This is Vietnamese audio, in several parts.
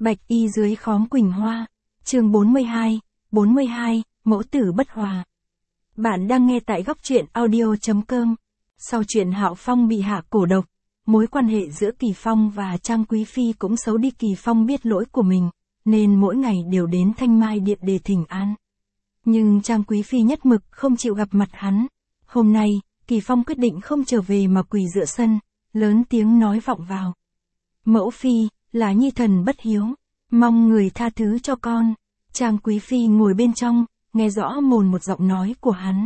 Bạch y dưới khóm quỳnh hoa, chương 42, mẫu tử bất hòa. Bạn đang nghe tại góc truyện audio.com. Sau chuyện Hạo Phong bị hạ cổ độc, mối quan hệ giữa Kỳ Phong và Trang Quý Phi cũng xấu đi. Kỳ Phong biết lỗi của mình, nên mỗi ngày đều đến Thanh Mai Điện để thỉnh an. Nhưng Trang Quý Phi nhất mực không chịu gặp mặt hắn. Hôm nay, Kỳ Phong quyết định không trở về mà quỳ giữa sân, lớn tiếng nói vọng vào. Mẫu Phi, là nhi thần bất hiếu, mong người tha thứ cho con. Trang Quý Phi ngồi bên trong, nghe rõ mồn một giọng nói của hắn.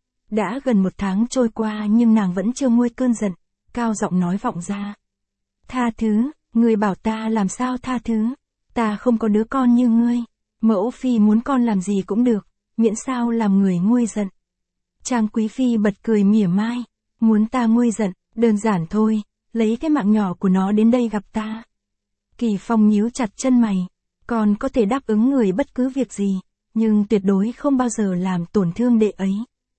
Đã gần 1 tháng trôi qua nhưng nàng vẫn chưa nguôi cơn giận, cao giọng nói vọng ra. Tha thứ, người bảo ta làm sao tha thứ, ta không có đứa con như ngươi. Mẫu Phi muốn con làm gì cũng được, miễn sao làm người nguôi giận. Trang Quý Phi bật cười mỉa mai, muốn ta nguôi giận, đơn giản thôi, lấy cái mạng nhỏ của nó đến đây gặp ta. Kỳ Phong nhíu chặt chân mày, con có thể đáp ứng người bất cứ việc gì, nhưng tuyệt đối không bao giờ làm tổn thương đệ ấy.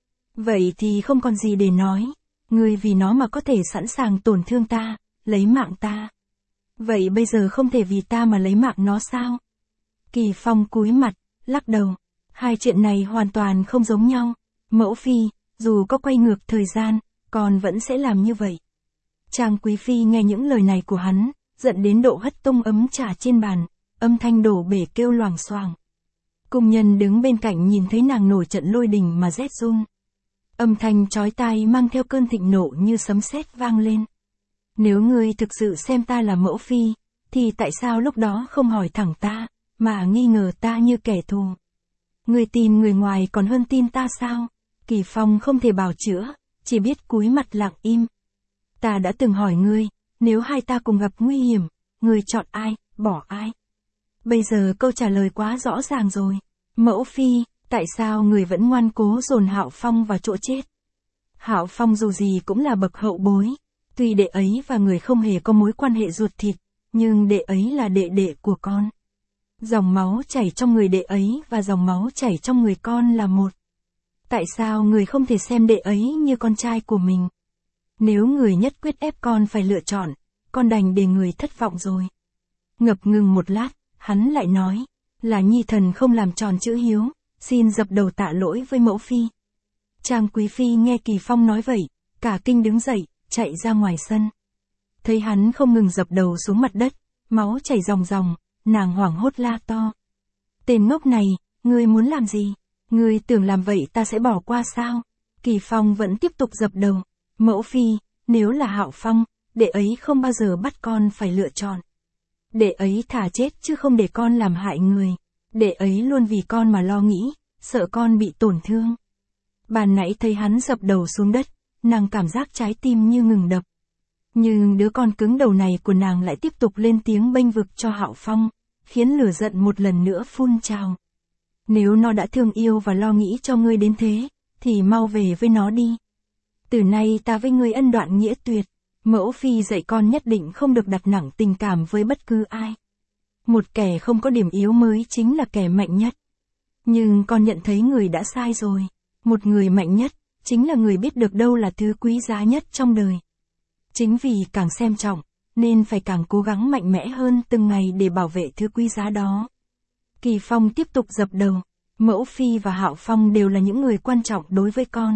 Vậy thì không còn gì để nói, ngươi vì nó mà có thể sẵn sàng tổn thương ta, lấy mạng ta. Vậy bây giờ không thể vì ta mà lấy mạng nó sao? Kỳ Phong cúi mặt, lắc đầu, hai chuyện này hoàn toàn không giống nhau. Mẫu Phi, dù có quay ngược thời gian, con vẫn sẽ làm như vậy. Trang Quý Phi nghe những lời này của hắn, giận đến độ hất tung ấm trà trên bàn, âm thanh đổ bể kêu loảng xoảng. Cung nhân đứng bên cạnh nhìn thấy nàng nổi trận lôi đình mà rét run. Âm thanh chói tai mang theo cơn thịnh nộ như sấm sét vang lên. Nếu ngươi thực sự xem ta là mẫu phi, thì tại sao lúc đó không hỏi thẳng ta, mà nghi ngờ ta như kẻ thù? Ngươi tin người ngoài còn hơn tin ta sao? Kỳ Phong không thể bào chữa, chỉ biết cúi mặt lặng im. Ta đã từng hỏi ngươi, nếu hai ta cùng gặp nguy hiểm, ngươi chọn ai, bỏ ai? Bây giờ câu trả lời quá rõ ràng rồi. Mẫu Phi, tại sao người vẫn ngoan cố dồn Hạo Phong vào chỗ chết? Hạo Phong dù gì cũng là bậc hậu bối, tuy đệ ấy và người không hề có mối quan hệ ruột thịt, nhưng đệ ấy là đệ đệ của con. Dòng máu chảy trong người đệ ấy và dòng máu chảy trong người con là một. Tại sao người không thể xem đệ ấy như con trai của mình? Nếu người nhất quyết ép con phải lựa chọn, con đành để người thất vọng rồi. Ngập ngừng một lát, hắn lại nói, là nhi thần không làm tròn chữ hiếu, xin dập đầu tạ lỗi với mẫu phi. Trang Quý Phi nghe Kỳ Phong nói vậy, cả kinh đứng dậy, chạy ra ngoài sân. Thấy hắn không ngừng dập đầu xuống mặt đất, máu chảy ròng ròng, nàng hoảng hốt la to. Tên ngốc này, ngươi muốn làm gì? Ngươi tưởng làm vậy ta sẽ bỏ qua sao? Kỳ Phong vẫn tiếp tục dập đầu. Mẫu Phi, nếu là Hạo Phong, đệ ấy không bao giờ bắt con phải lựa chọn. Đệ ấy thà chết chứ không để con làm hại người. Đệ ấy luôn vì con mà lo nghĩ, sợ con bị tổn thương. Ban nãy thấy hắn dập đầu xuống đất, nàng cảm giác trái tim như ngừng đập. Nhưng đứa con cứng đầu này của nàng lại tiếp tục lên tiếng bênh vực cho Hạo Phong, khiến lửa giận một lần nữa phun trào. Nếu nó đã thương yêu và lo nghĩ cho ngươi đến thế, thì mau về với nó đi. Từ nay ta với ngươi ân đoạn nghĩa tuyệt. Mẫu Phi dạy con nhất định không được đặt nặng tình cảm với bất cứ ai. Một kẻ không có điểm yếu mới chính là kẻ mạnh nhất. Nhưng con nhận thấy người đã sai rồi. Một người mạnh nhất, chính là người biết được đâu là thứ quý giá nhất trong đời. Chính vì càng xem trọng, nên phải càng cố gắng mạnh mẽ hơn từng ngày để bảo vệ thứ quý giá đó. Kỳ Phong tiếp tục dập đầu. Mẫu Phi và Hạo Phong đều là những người quan trọng đối với con.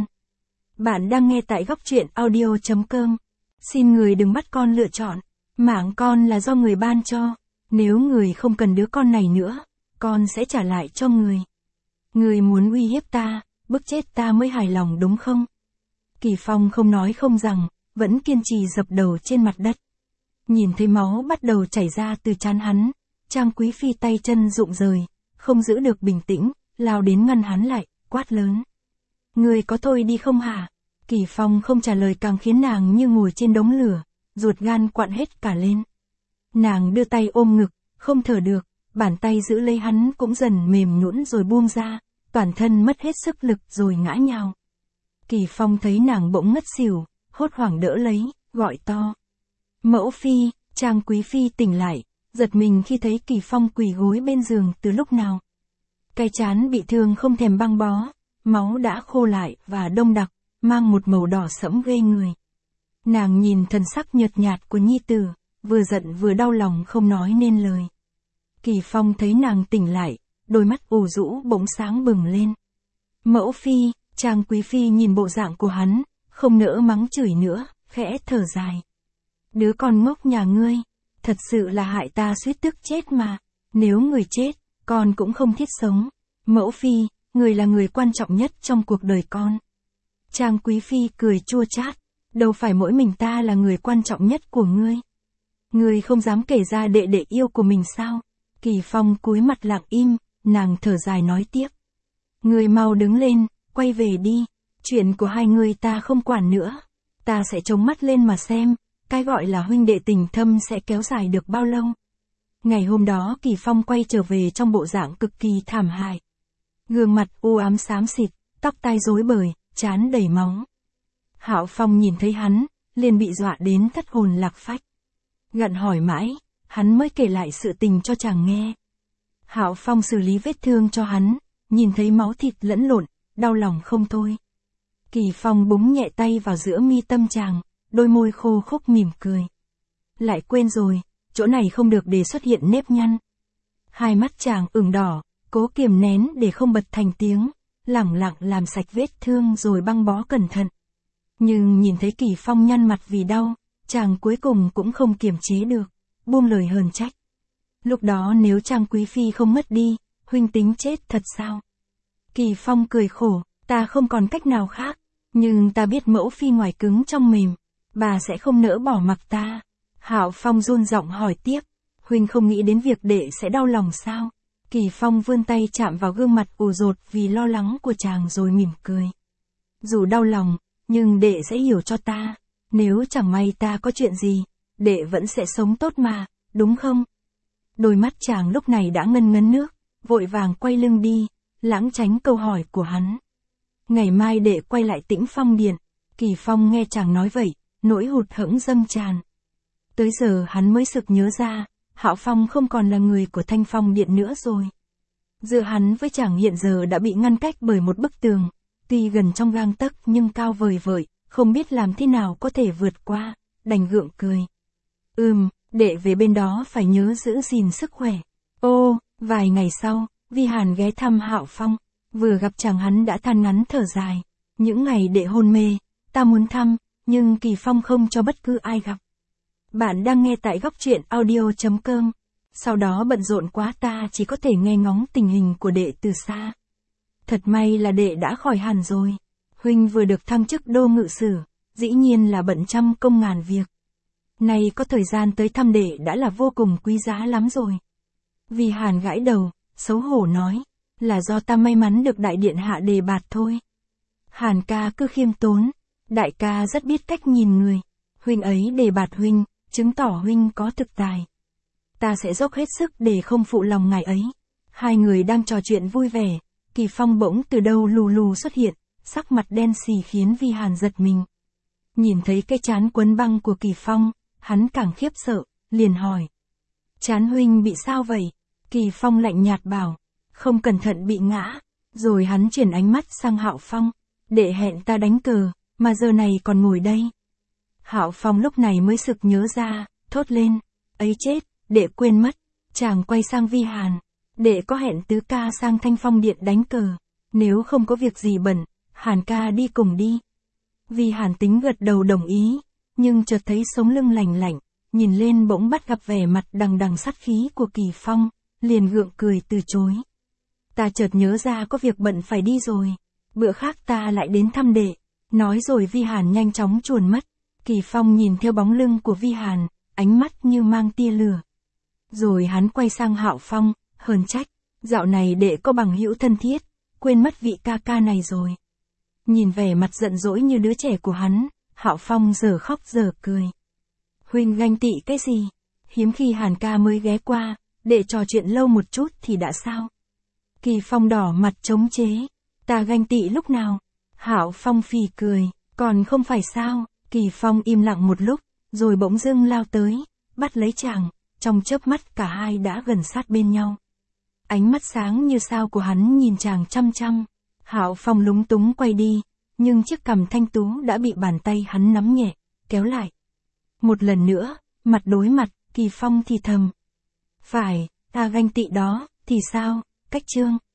Bạn đang nghe tại góc truyện audio.com. Xin người đừng bắt con lựa chọn. Mạng con là do người ban cho. Nếu người không cần đứa con này nữa, con sẽ trả lại cho người. Người muốn uy hiếp ta, bức chết ta mới hài lòng đúng không? Kỳ Phong không nói không rằng, vẫn kiên trì dập đầu trên mặt đất. Nhìn thấy máu bắt đầu chảy ra từ trán hắn, Trang Quý Phi tay chân rụng rời, không giữ được bình tĩnh, lao đến ngăn hắn lại, quát lớn. Người có thôi đi không hả? Kỳ Phong không trả lời càng khiến nàng như ngồi trên đống lửa, ruột gan quặn hết cả lên. Nàng đưa tay ôm ngực, không thở được, bàn tay giữ lấy hắn cũng dần mềm nhũn rồi buông ra, toàn thân mất hết sức lực rồi ngã nhào. Kỳ Phong thấy nàng bỗng ngất xỉu, hốt hoảng đỡ lấy, gọi to. Mẫu Phi, Trang Quý Phi tỉnh lại, giật mình khi thấy Kỳ Phong quỳ gối bên giường từ lúc nào. Cái trán bị thương không thèm băng bó, máu đã khô lại và đông đặc, mang một màu đỏ sẫm ghê người. Nàng nhìn thần sắc nhợt nhạt của nhi tử, vừa giận vừa đau lòng không nói nên lời. Kỳ Phong thấy nàng tỉnh lại, đôi mắt ù rũ bỗng sáng bừng lên. Mẫu phi, Trang Quý Phi nhìn bộ dạng của hắn, không nỡ mắng chửi nữa, khẽ thở dài. Đứa con ngốc nhà ngươi, thật sự là hại ta suýt tức chết mà, nếu người chết, con cũng không thiết sống. Mẫu phi, người là người quan trọng nhất trong cuộc đời con. Trang Quý Phi cười chua chát, đâu phải mỗi mình ta là người quan trọng nhất của ngươi. Ngươi không dám kể ra đệ đệ yêu của mình sao? Kỳ Phong cúi mặt lặng im, nàng thở dài nói tiếp. Ngươi mau đứng lên, quay về đi, chuyện của hai người ta không quản nữa. Ta sẽ chống mắt lên mà xem, cái gọi là huynh đệ tình thâm sẽ kéo dài được bao lâu. Ngày hôm đó Kỳ Phong quay trở về trong bộ dạng cực kỳ thảm hại. Gương mặt u ám xám xịt, tóc tai rối bời, trán đầy máu. Hạo Phong nhìn thấy hắn, liền bị dọa đến thất hồn lạc phách. Gặn hỏi mãi, hắn mới kể lại sự tình cho chàng nghe. Hạo Phong xử lý vết thương cho hắn, nhìn thấy máu thịt lẫn lộn, đau lòng không thôi. Kỳ Phong búng nhẹ tay vào giữa mi tâm chàng, đôi môi khô khốc mỉm cười. Lại quên rồi, chỗ này không được để xuất hiện nếp nhăn. Hai mắt chàng ửng đỏ, cố kiềm nén để không bật thành tiếng, lẳng lặng làm sạch vết thương rồi băng bó cẩn thận. Nhưng nhìn thấy Kỳ Phong nhăn mặt vì đau, chàng cuối cùng cũng không kiềm chế được, buông lời hờn trách. Lúc đó nếu Trang Quý Phi không mất đi, huynh tính chết thật sao? Kỳ Phong cười khổ, ta không còn cách nào khác, nhưng ta biết mẫu phi ngoài cứng trong mềm, bà sẽ không nỡ bỏ mặc ta. Hạo Phong run giọng hỏi tiếp, huynh không nghĩ đến việc đệ sẽ đau lòng sao? Kỳ Phong vươn tay chạm vào gương mặt ù dột vì lo lắng của chàng rồi mỉm cười. Dù đau lòng, nhưng đệ sẽ hiểu cho ta, nếu chẳng may ta có chuyện gì, đệ vẫn sẽ sống tốt mà, đúng không? Đôi mắt chàng lúc này đã ngân ngấn nước, vội vàng quay lưng đi, lãng tránh câu hỏi của hắn. Ngày mai đệ quay lại Tĩnh Phong Điện. Kỳ Phong nghe chàng nói vậy, nỗi hụt hẫng dâng tràn. Tới giờ hắn mới sực nhớ ra, Hạo Phong không còn là người của Thanh Phong Điện nữa rồi. Giữa hắn với chàng hiện giờ đã bị ngăn cách bởi một bức tường, tuy gần trong gang tấc nhưng cao vời vợi, không biết làm thế nào có thể vượt qua, đành gượng cười. Đệ về bên đó phải nhớ giữ gìn sức khỏe. Ô, vài ngày sau, Vi Hàn ghé thăm Hạo Phong, vừa gặp chàng hắn đã than ngắn thở dài. Những ngày đệ hôn mê, ta muốn thăm, nhưng Kỳ Phong không cho bất cứ ai gặp. Bạn đang nghe tại góc truyện audio.com. Sau đó bận rộn quá ta chỉ có thể nghe ngóng tình hình của đệ từ xa. Thật may là đệ đã khỏi hẳn rồi. Huynh vừa được thăng chức đô ngự sử, dĩ nhiên là bận trăm công ngàn việc. Nay có thời gian tới thăm đệ đã là vô cùng quý giá lắm rồi. Vi Hàn gãi đầu, xấu hổ nói, là do ta may mắn được đại điện hạ đề bạt thôi. Hàn ca cứ khiêm tốn, đại ca rất biết cách nhìn người. Huynh ấy đề bạt huynh, chứng tỏ huynh có thực tài. Ta sẽ dốc hết sức để không phụ lòng ngài ấy. Hai người đang trò chuyện vui vẻ, Kỳ Phong bỗng từ đâu lù lù xuất hiện, sắc mặt đen xì khiến Vi Hàn giật mình. Nhìn thấy cái trán quấn băng của Kỳ Phong, hắn càng khiếp sợ, liền hỏi. Trán huynh bị sao vậy? Kỳ Phong lạnh nhạt bảo, không cẩn thận bị ngã. Rồi hắn chuyển ánh mắt sang Hạo Phong, đệ hẹn ta đánh cờ, mà giờ này còn ngồi đây. Hạo Phong lúc này mới sực nhớ ra, thốt lên, ấy chết, đệ quên mất. Chàng quay sang Vi Hàn, đệ có hẹn tứ ca sang Thanh Phong Điện đánh cờ, nếu không có việc gì bận, Hàn ca đi cùng đi. Vi Hàn tính gật đầu đồng ý, nhưng chợt thấy sống lưng lạnh lạnh, nhìn lên bỗng bắt gặp vẻ mặt đằng đằng sát khí của Kỳ Phong, liền gượng cười từ chối. Ta chợt nhớ ra có việc bận phải đi rồi, bữa khác ta lại đến thăm đệ. Nói rồi Vi Hàn nhanh chóng chuồn mất. Kỳ Phong nhìn theo bóng lưng của Vi Hàn, ánh mắt như mang tia lửa. Rồi hắn quay sang Hạo Phong, hờn trách, dạo này đệ có bằng hữu thân thiết, quên mất vị ca ca này rồi. Nhìn vẻ mặt giận dỗi như đứa trẻ của hắn, Hạo Phong giờ khóc giờ cười. Huynh ganh tị cái gì? Hiếm khi Hàn ca mới ghé qua, để trò chuyện lâu một chút thì đã sao? Kỳ Phong đỏ mặt chống chế, ta ganh tị lúc nào? Hạo Phong phì cười, còn không phải sao? Kỳ Phong im lặng một lúc, rồi bỗng dưng lao tới, bắt lấy chàng, trong chớp mắt cả hai đã gần sát bên nhau. Ánh mắt sáng như sao của hắn nhìn chàng chăm chăm. Hạo Phong lúng túng quay đi, nhưng chiếc cằm thanh tú đã bị bàn tay hắn nắm nhẹ, kéo lại. Một lần nữa, mặt đối mặt, Kỳ Phong thì thầm. Phải, Ta ganh tị đó, thì sao, cách chương.